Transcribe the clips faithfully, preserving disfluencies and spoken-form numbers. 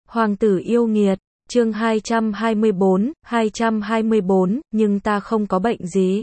Hoàng tử yêu nghiệt, chương hai trăm hai mươi bốn, hai trăm hai mươi bốn, nhưng ta không có bệnh gì.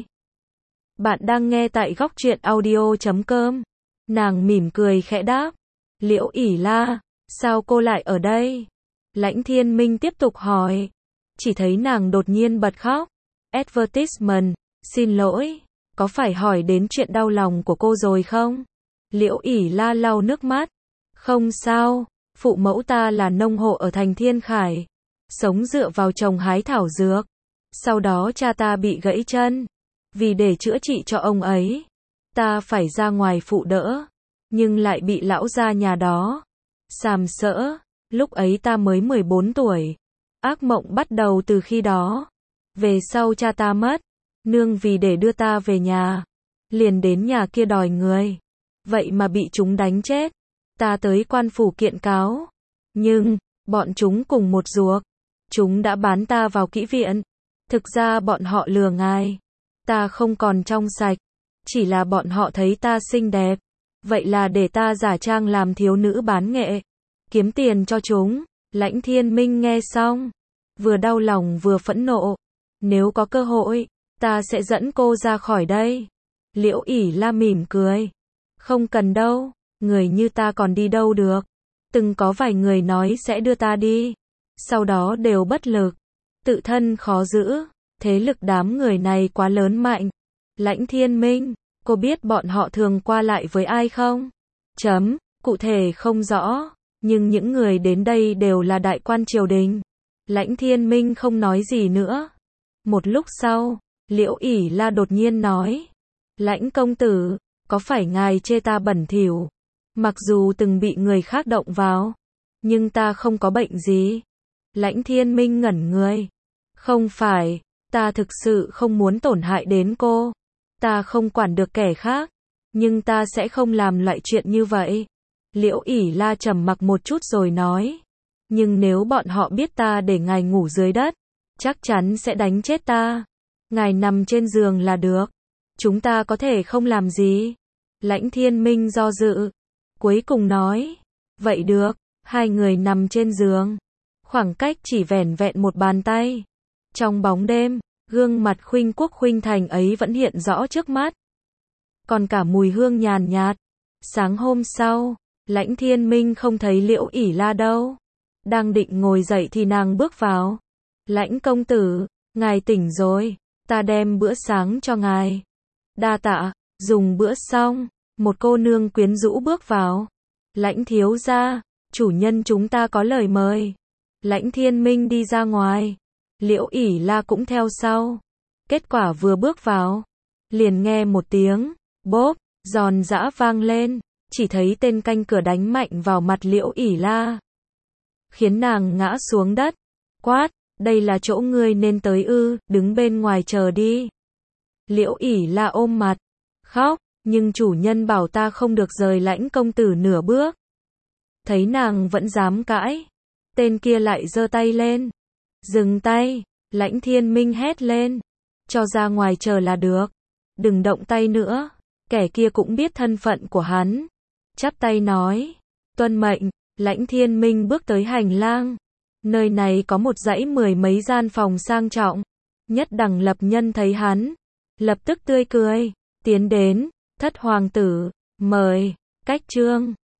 Bạn đang nghe tại góc truyện audio chấm com. Nàng mỉm cười khẽ đáp. Liễu ỉ la, sao cô lại ở đây? Lãnh Thiên Minh tiếp tục hỏi. Chỉ thấy nàng đột nhiên bật khóc. Advertisement, xin lỗi, có phải hỏi đến chuyện đau lòng của cô rồi không? Liễu ỉ la lau nước mắt. Không sao, phụ mẫu ta là nông hộ ở thành Thiên Khải, sống dựa vào trồng hái thảo dược. Sau đó cha ta bị gãy chân. Vì để chữa trị cho ông ấy, ta phải ra ngoài phụ đỡ, nhưng lại bị lão gia nhà đó sàm sỡ. Lúc ấy ta mới mười bốn tuổi. Ác mộng bắt đầu từ khi đó. Về sau cha ta mất, nương vì để đưa ta về nhà, liền đến nhà kia đòi người. Vậy mà bị chúng đánh chết. Ta tới quan phủ kiện cáo, nhưng bọn chúng cùng một ruột. Chúng đã bán ta vào kỹ viện. Thực ra bọn họ lừa ngài. Ta không còn trong sạch, chỉ là bọn họ thấy ta xinh đẹp, vậy là để ta giả trang làm thiếu nữ bán nghệ, kiếm tiền cho chúng. Lãnh Thiên Minh nghe xong, vừa đau lòng vừa phẫn nộ. Nếu có cơ hội, ta sẽ dẫn cô ra khỏi đây. Liễu ỉ la mỉm cười. Không cần đâu, người như ta còn đi đâu được. Từng có vài người nói sẽ đưa ta đi, sau đó đều bất lực, tự thân khó giữ. Thế lực đám người này quá lớn mạnh. Lãnh Thiên Minh, cô biết bọn họ thường qua lại với ai không? Chấm, cụ thể không rõ, nhưng những người đến đây đều là đại quan triều đình. Lãnh Thiên Minh không nói gì nữa. Một lúc sau, Liễu ỉ la đột nhiên nói. Lãnh công tử, có phải ngài chê ta bẩn thỉu? Mặc dù từng bị người khác động vào, nhưng ta không có bệnh gì. Lãnh Thiên Minh ngẩn người. Không phải, ta thực sự không muốn tổn hại đến cô. Ta không quản được kẻ khác, nhưng ta sẽ không làm loại chuyện như vậy. Liễu ỉ la trầm mặc một chút rồi nói. Nhưng nếu bọn họ biết ta để ngài ngủ dưới đất, chắc chắn sẽ đánh chết ta. Ngài nằm trên giường là được. Chúng ta có thể không làm gì. Lãnh Thiên Minh do dự, cuối cùng nói. Vậy được. Hai người nằm trên giường, khoảng cách chỉ vẻn vẹn một bàn tay. Trong bóng đêm, gương mặt khuynh quốc khuynh thành ấy vẫn hiện rõ trước mắt. Còn cả mùi hương nhàn nhạt. Sáng hôm sau, Lãnh Thiên Minh không thấy Liễu ỉ la đâu. Đang định ngồi dậy thì nàng bước vào. Lãnh công tử, ngài tỉnh rồi, ta đem bữa sáng cho ngài. Đa tạ. Dùng bữa xong, một cô nương quyến rũ bước vào. Lãnh thiếu gia, chủ nhân chúng ta có lời mời. Lãnh Thiên Minh đi ra ngoài. Liễu ỉ la cũng theo sau. Kết quả vừa bước vào, liền nghe một tiếng bốp giòn giã vang lên. Chỉ thấy tên canh cửa đánh mạnh vào mặt Liễu ỉ la, khiến nàng ngã xuống đất. Quát, đây là chỗ ngươi nên tới ư? Đứng bên ngoài chờ đi. Liễu ỉ la ôm mặt, khóc. Nhưng chủ nhân bảo ta không được rời lãnh công tử nửa bước. Thấy nàng vẫn dám cãi, tên kia lại giơ tay lên. Dừng tay. Lãnh Thiên Minh hét lên. Cho ra ngoài chờ là được. Đừng động tay nữa. Kẻ kia cũng biết thân phận của hắn, chắp tay nói. Tuân mệnh. Lãnh Thiên Minh bước tới hành lang. Nơi này có một dãy mười mấy gian phòng sang trọng. Nhất đẳng lập nhân thấy hắn, lập tức tươi cười, tiến đến. Thất hoàng tử, mời. Cách chương